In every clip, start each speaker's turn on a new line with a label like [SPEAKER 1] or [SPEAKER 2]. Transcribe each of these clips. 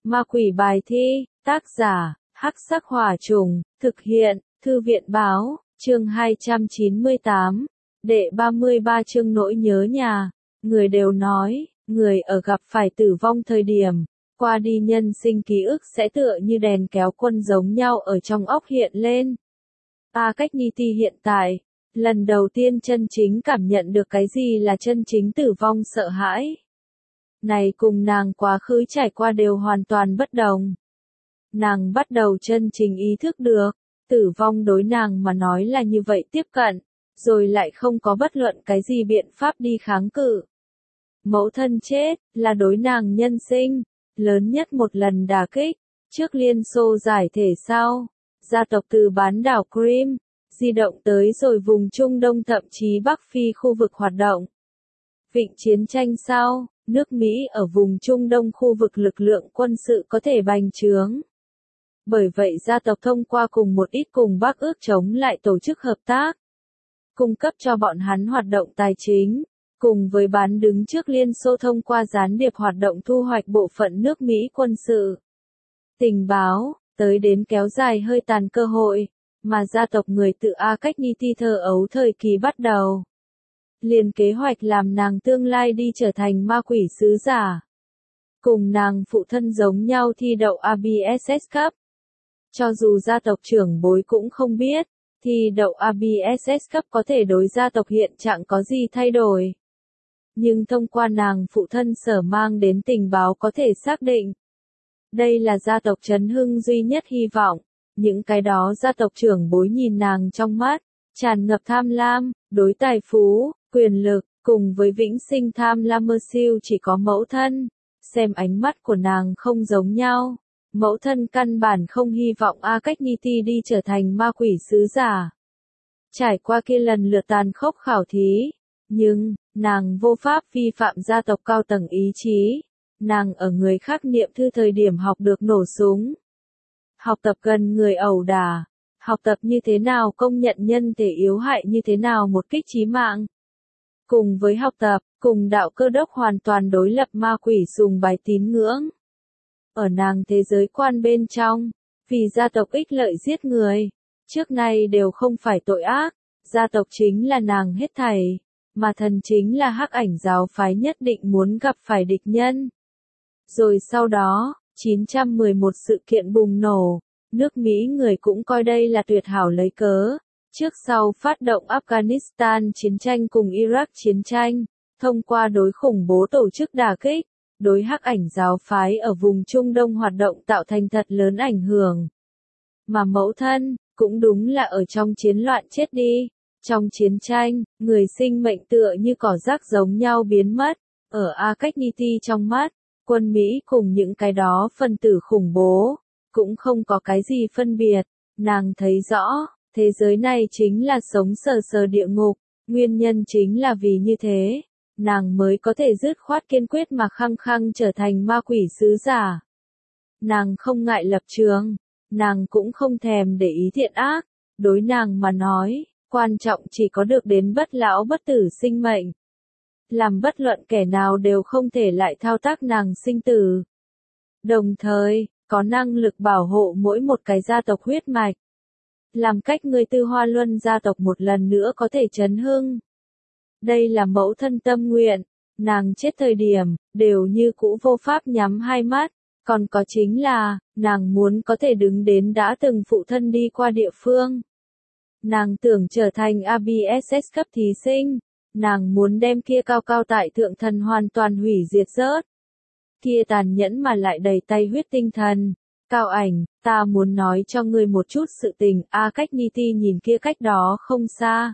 [SPEAKER 1] Ma quỷ bài thi, tác giả, Hắc Sắc Hỏa Trùng, thực hiện, Thư viện báo, chương 298, đệ 33 chương nỗi nhớ nhà. Người đều nói, người ở gặp phải tử vong thời điểm, qua đi nhân sinh ký ức sẽ tựa như đèn kéo quân giống nhau ở trong óc hiện lên. Cách Niti hiện tại, lần đầu tiên chân chính cảm nhận được cái gì là chân chính tử vong sợ hãi. Này cùng nàng quá khứ trải qua đều hoàn toàn bất đồng. Nàng bắt đầu chân chính ý thức được, tử vong đối nàng mà nói là như vậy tiếp cận, rồi lại không có bất luận cái gì biện pháp đi kháng cự. Mẫu thân chết, là đối nàng nhân sinh, lớn nhất một lần đả kích, trước Liên Xô giải thể sau, gia tộc từ bán đảo Crimea, di động tới rồi vùng Trung Đông thậm chí Bắc Phi khu vực hoạt động. Vịnh chiến tranh sau, nước Mỹ ở vùng Trung Đông khu vực lực lượng quân sự có thể bành trướng. Bởi vậy gia tộc thông qua cùng một ít cùng Bắc ước chống lại tổ chức hợp tác, cung cấp cho bọn hắn hoạt động tài chính, cùng với bán đứng trước Liên Xô thông qua gián điệp hoạt động thu hoạch bộ phận nước Mỹ quân sự. Tình báo, tới đến kéo dài hơi tàn cơ hội, mà gia tộc người tự cách Niti thơ ấu thời kỳ bắt đầu. Liền kế hoạch làm nàng tương lai đi trở thành ma quỷ sứ giả. Cùng nàng phụ thân giống nhau thi đậu ABSS cấp. Cho dù gia tộc trưởng bối cũng không biết, thi đậu ABSS cấp có thể đối gia tộc hiện trạng có gì thay đổi. Nhưng thông qua nàng phụ thân sở mang đến tình báo có thể xác định. Đây là gia tộc Trấn Hưng duy nhất hy vọng. Những cái đó gia tộc trưởng bối nhìn nàng trong mắt, tràn ngập tham lam, đối tài phú, quyền lực, cùng với vĩnh sinh tham lam mơ siêu chỉ có mẫu thân. Xem ánh mắt của nàng không giống nhau. Mẫu thân căn bản không hy vọng cách Niti đi trở thành ma quỷ sứ giả. Trải qua kia lần lượt tàn khốc khảo thí, nhưng, nàng vô pháp vi phạm gia tộc cao tầng ý chí. Nàng ở người khác niệm thư thời điểm học được nổ súng. Học tập gần người ẩu đả. Học tập như thế nào công nhận nhân thể yếu hại như thế nào một kích chí mạng. Cùng với học tập, cùng đạo cơ đốc hoàn toàn đối lập ma quỷ sùng bái tín ngưỡng. Ở nàng thế giới quan bên trong, vì gia tộc ích lợi giết người, trước nay đều không phải tội ác, gia tộc chính là nàng hết thảy, mà thần chính là hắc ảnh giáo phái nhất định muốn gặp phải địch nhân. Rồi sau đó, 911 sự kiện bùng nổ, nước Mỹ người cũng coi đây là tuyệt hảo lấy cớ, trước sau phát động Afghanistan chiến tranh cùng Iraq chiến tranh, thông qua đối khủng bố tổ chức đả kích. Đối hắc ảnh giáo phái ở vùng Trung Đông hoạt động tạo thành thật lớn ảnh hưởng. Mà mẫu thân, cũng đúng là ở trong chiến loạn chết đi. Trong chiến tranh, người sinh mệnh tựa như cỏ rác giống nhau biến mất. Ở cách Niti trong mắt, quân Mỹ cùng những cái đó phân tử khủng bố, cũng không có cái gì phân biệt. Nàng thấy rõ, thế giới này chính là sống sờ sờ địa ngục. Nguyên nhân chính là vì như thế. Nàng mới có thể dứt khoát kiên quyết mà khăng khăng trở thành ma quỷ sứ giả. Nàng không ngại lập trường, nàng cũng không thèm để ý thiện ác, đối nàng mà nói, quan trọng chỉ có được đến bất lão bất tử sinh mệnh. Làm bất luận kẻ nào đều không thể lại thao tác nàng sinh tử. Đồng thời, có năng lực bảo hộ mỗi một cái gia tộc huyết mạch. Làm cách người Tư Hoa Luân gia tộc một lần nữa có thể chấn hưng. Đây là mẫu thân tâm nguyện, nàng chết thời điểm, đều như cũ vô pháp nhắm hai mắt, còn có chính là, nàng muốn có thể đứng đến đã từng phụ thân đi qua địa phương. Nàng tưởng trở thành ABSS cấp thí sinh, nàng muốn đem kia cao cao tại thượng thần hoàn toàn hủy diệt rớt. Kia tàn nhẫn mà lại đầy tay huyết tinh thần. Cao ảnh, ta muốn nói cho ngươi một chút sự tình, cách Niti nhìn kia cách đó không xa.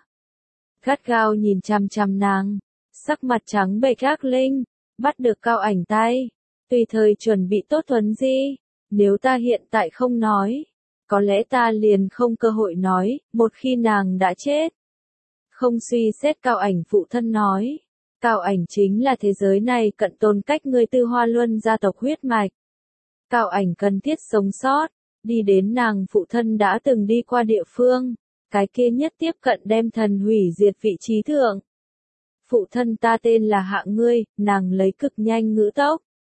[SPEAKER 1] Gắt gao nhìn chằm chằm nàng, sắc mặt trắng bệch gác linh, bắt được cao ảnh tay, tùy thời chuẩn bị tốt thuấn di, nếu ta hiện tại không nói, có lẽ ta liền không cơ hội nói, một khi nàng đã chết. Không suy xét cao ảnh phụ thân nói, cao ảnh chính là thế giới này cận tồn cách người Tư Hoa Luân gia tộc huyết mạch. Cao ảnh cần thiết sống sót, đi đến nàng phụ thân đã từng đi qua địa phương. Cái kia nhất tiếp cận đem thần hủy diệt vị trí thượng. Phụ thân ta tên là Hạ ngươi, nàng lấy cực nhanh ngữ tốc.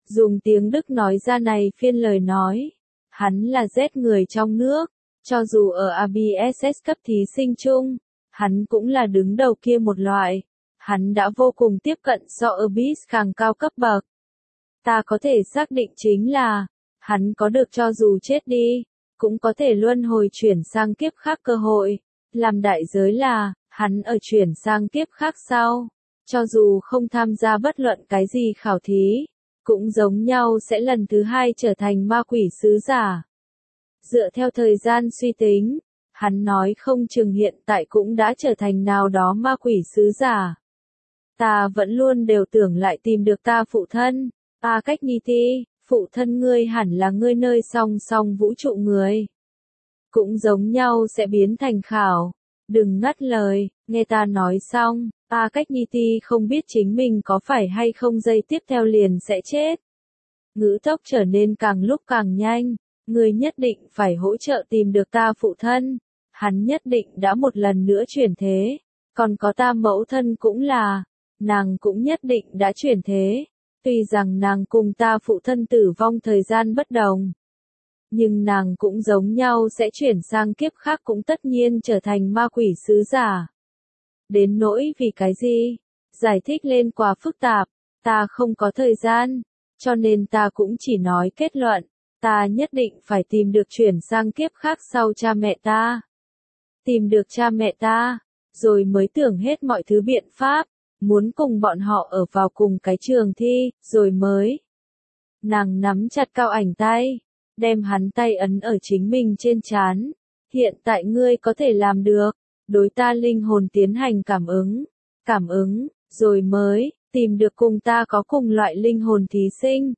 [SPEAKER 1] dùng tiếng Đức nói ra này phiên lời nói. Hắn là Z người trong nước, cho dù ở ABSS cấp thí sinh chung, hắn cũng là đứng đầu kia một loại. Hắn đã vô cùng tiếp cận so Orbis càng cao cấp bậc. Ta có thể xác định chính là, hắn có được cho dù chết đi, cũng có thể luân hồi chuyển sang kiếp khác cơ hội. Làm đại giới là, hắn ở chuyển sang kiếp khác sau, cho dù không tham gia bất luận cái gì khảo thí, cũng giống nhau sẽ lần thứ hai trở thành ma quỷ sứ giả. Dựa theo thời gian suy tính, hắn nói không chừng hiện tại cũng đã trở thành nào đó ma quỷ sứ giả. Ta vẫn luôn đều tưởng lại tìm được ta phụ thân, Cách Ni Ti, phụ thân ngươi hẳn là ngươi nơi song song vũ trụ người. Cũng giống nhau sẽ biến thành khảo. Đừng ngắt lời, nghe ta nói xong, Cách Ni Ti không biết chính mình có phải hay không giây tiếp theo liền sẽ chết. Ngữ tốc trở nên càng lúc càng nhanh, ngươi nhất định phải hỗ trợ tìm được ta phụ thân. Hắn nhất định đã một lần nữa chuyển thế, còn có ta mẫu thân cũng là, nàng cũng nhất định đã chuyển thế. Tuy rằng nàng cùng ta phụ thân tử vong thời gian bất đồng, nhưng nàng cũng giống nhau sẽ chuyển sang kiếp khác, cũng tất nhiên trở thành ma quỷ sứ giả. Đến nỗi vì cái gì? Giải thích lên quá phức tạp, ta không có thời gian, cho nên ta cũng chỉ nói kết luận, ta nhất định phải tìm được chuyển sang kiếp khác sau cha mẹ ta. Tìm được cha mẹ ta, rồi mới tưởng hết mọi thứ biện pháp, muốn cùng bọn họ ở vào cùng cái trường thi, rồi mới. Nàng nắm chặt Cao Ảnh tay, đem hắn tay ấn ở chính mình trên trán. Hiện tại ngươi có thể làm được, đối ta linh hồn tiến hành cảm ứng, rồi mới, tìm được cùng ta có cùng loại linh hồn thí sinh.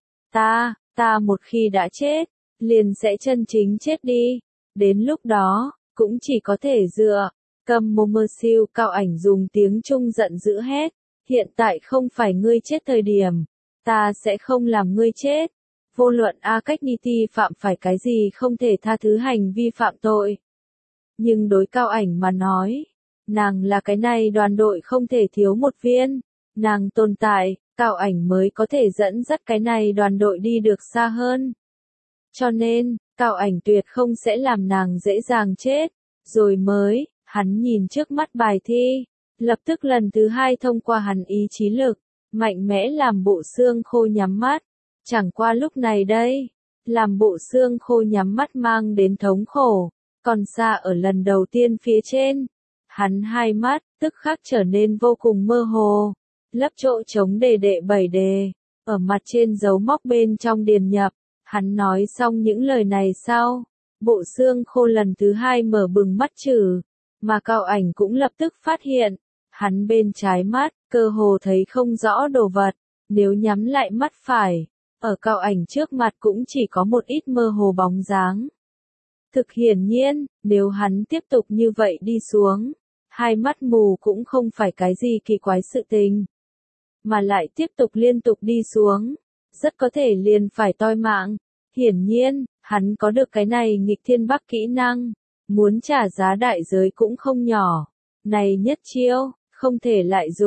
[SPEAKER 1] Ta một khi đã chết, liền sẽ chân chính chết đi. Đến lúc đó, cũng chỉ có thể dựa. Cầm mồm mơ siêu, Cao Ảnh dùng tiếng Trung giận dữ hét. Hiện tại không phải ngươi chết thời điểm. Ta sẽ không làm ngươi chết. Vô luận Cách Ni Ti phạm phải cái gì không thể tha thứ hành vi phạm tội. Nhưng đối Cao Ảnh mà nói, nàng là cái này đoàn đội không thể thiếu một viên. Nàng tồn tại, Cao Ảnh mới có thể dẫn dắt cái này đoàn đội đi được xa hơn. Cho nên, Cao Ảnh tuyệt không sẽ làm nàng dễ dàng chết. Rồi mới, hắn nhìn trước mắt bài thi, lập tức lần thứ hai thông qua hắn ý chí lực, mạnh mẽ làm bộ xương khô nhắm mắt. Chẳng qua lúc này đây, làm bộ xương khô nhắm mắt mang đến thống khổ, còn xa ở lần đầu tiên phía trên. Hắn hai mắt, tức khắc trở nên vô cùng mơ hồ, lấp chỗ trống đệ 7 đề, ở mặt trên dấu móc bên trong điền nhập. Hắn nói xong những lời này sau, bộ xương khô lần thứ hai mở bừng mắt trừ, mà Cao Ảnh cũng lập tức phát hiện, hắn bên trái mắt, cơ hồ thấy không rõ đồ vật, nếu nhắm lại mắt phải, ở Cao Ảnh trước mặt cũng chỉ có một ít mơ hồ bóng dáng. Thực hiển nhiên, nếu hắn tiếp tục như vậy đi xuống, hai mắt mù cũng không phải cái gì kỳ quái sự tình, mà lại tiếp tục liên tục đi xuống, rất có thể liền phải toi mạng. Hiển nhiên, hắn có được cái này nghịch thiên bắc kỹ năng, muốn trả giá đại giới cũng không nhỏ. Này nhất chiêu, không thể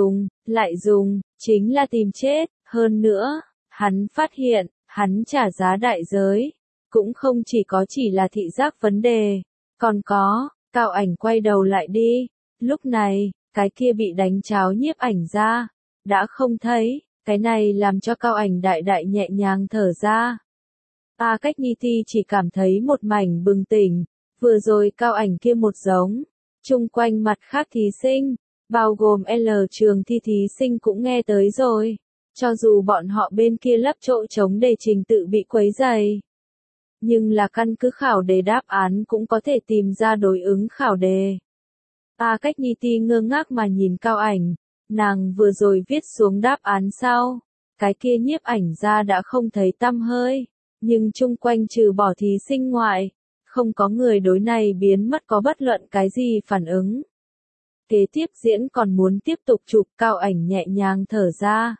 [SPEAKER 1] lại dùng, chính là tìm chết. Hơn nữa, hắn phát hiện, hắn trả giá đại giới, cũng không chỉ là thị giác vấn đề, còn có, Cao Ảnh quay đầu lại đi. Lúc này, cái kia bị đánh cháo nhiếp ảnh ra, đã không thấy, cái này làm cho Cao Ảnh đại nhẹ nhàng thở ra. Cách Ni Ti chỉ cảm thấy một mảnh bừng tỉnh, vừa rồi Cao Ảnh kia một giống, chung quanh mặt khác thí sinh, bao gồm L trường thi thí sinh cũng nghe tới rồi, cho dù bọn họ bên kia lấp chỗ trống đề trình tự bị quấy rầy. Nhưng là căn cứ khảo đề đáp án cũng có thể tìm ra đối ứng khảo đề. Cách Ni Ti ngơ ngác mà nhìn Cao Ảnh, nàng vừa rồi viết xuống đáp án sau, cái kia nhiếp ảnh ra đã không thấy tăm hơi, nhưng chung quanh trừ bỏ thí sinh ngoại, không có người đối này biến mất có bất luận cái gì phản ứng. Kế tiếp diễn còn muốn tiếp tục chụp, Cao Ảnh nhẹ nhàng thở ra.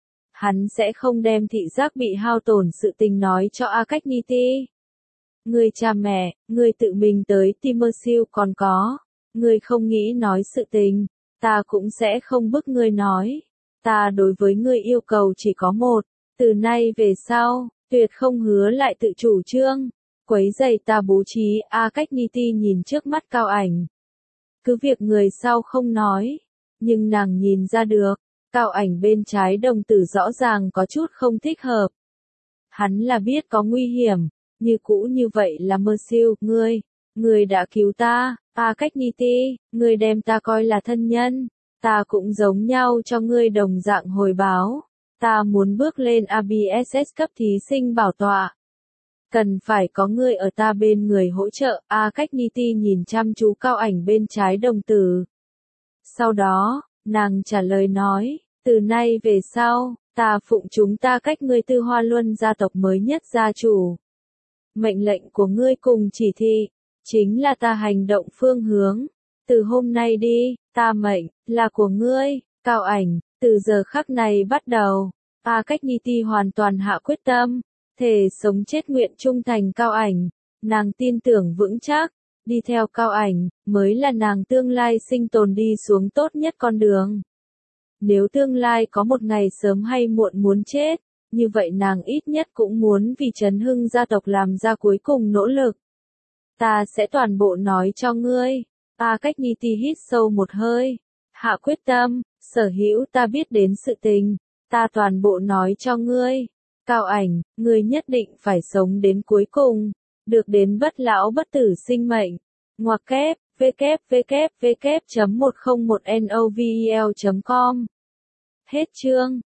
[SPEAKER 1] Hắn sẽ không đem thị giác bị hao tổn sự tình nói cho Cách Ni Ti. Người cha mẹ, người tự mình tới Timmersill còn có. Người không nghĩ nói sự tình, ta cũng sẽ không bức người nói. Ta đối với người yêu cầu chỉ có một, Từ nay về sau, tuyệt không hứa lại tự chủ trương, quấy rầy ta bố trí. A Cách Ni Ti nhìn trước mắt Cao Ảnh. Cứ việc người sau không nói, nhưng nàng nhìn ra được, Cao Ảnh bên trái đồng tử rõ ràng có chút không thích hợp. Hắn là biết có nguy hiểm, như cũ như vậy là mơ siêu, ngươi đã cứu ta, A Cách Ni Ti, ngươi đem ta coi là thân nhân, ta cũng giống nhau cho ngươi đồng dạng hồi báo, ta muốn bước lên ABSS cấp thí sinh bảo tọa. Cần phải có ngươi ở ta bên người hỗ trợ. A Cách Ni Ti nhìn chăm chú Cao Ảnh bên trái đồng tử. Sau đó, nàng trả lời nói, từ nay về sau, ta phụng chúng ta cách ngươi Tư Hoa Luân gia tộc mới nhất gia chủ. Mệnh lệnh của ngươi cùng chỉ thị, chính là ta hành động phương hướng. Từ hôm nay đi, ta mệnh, là của ngươi, Cao Ảnh, từ giờ khắc này bắt đầu. A Cách Ni Ti hoàn toàn hạ quyết tâm, thề sống chết nguyện trung thành Cao Ảnh. Nàng tin tưởng vững chắc, đi theo Cao Ảnh, mới là nàng tương lai sinh tồn đi xuống tốt nhất con đường. Nếu tương lai có một ngày sớm hay muộn muốn chết, như vậy nàng ít nhất cũng muốn vì Trấn Hưng gia tộc làm ra cuối cùng nỗ lực. Ta sẽ toàn bộ nói cho ngươi. A Cách Ni Ti hít sâu một hơi, hạ quyết tâm, sở hữu ta biết đến sự tình, ta toàn bộ nói cho ngươi. Cao Ảnh, ngươi nhất định phải sống đến cuối cùng, được đến bất lão bất tử sinh mệnh. Ngoặc kép, www.101novel.com. Hết chương.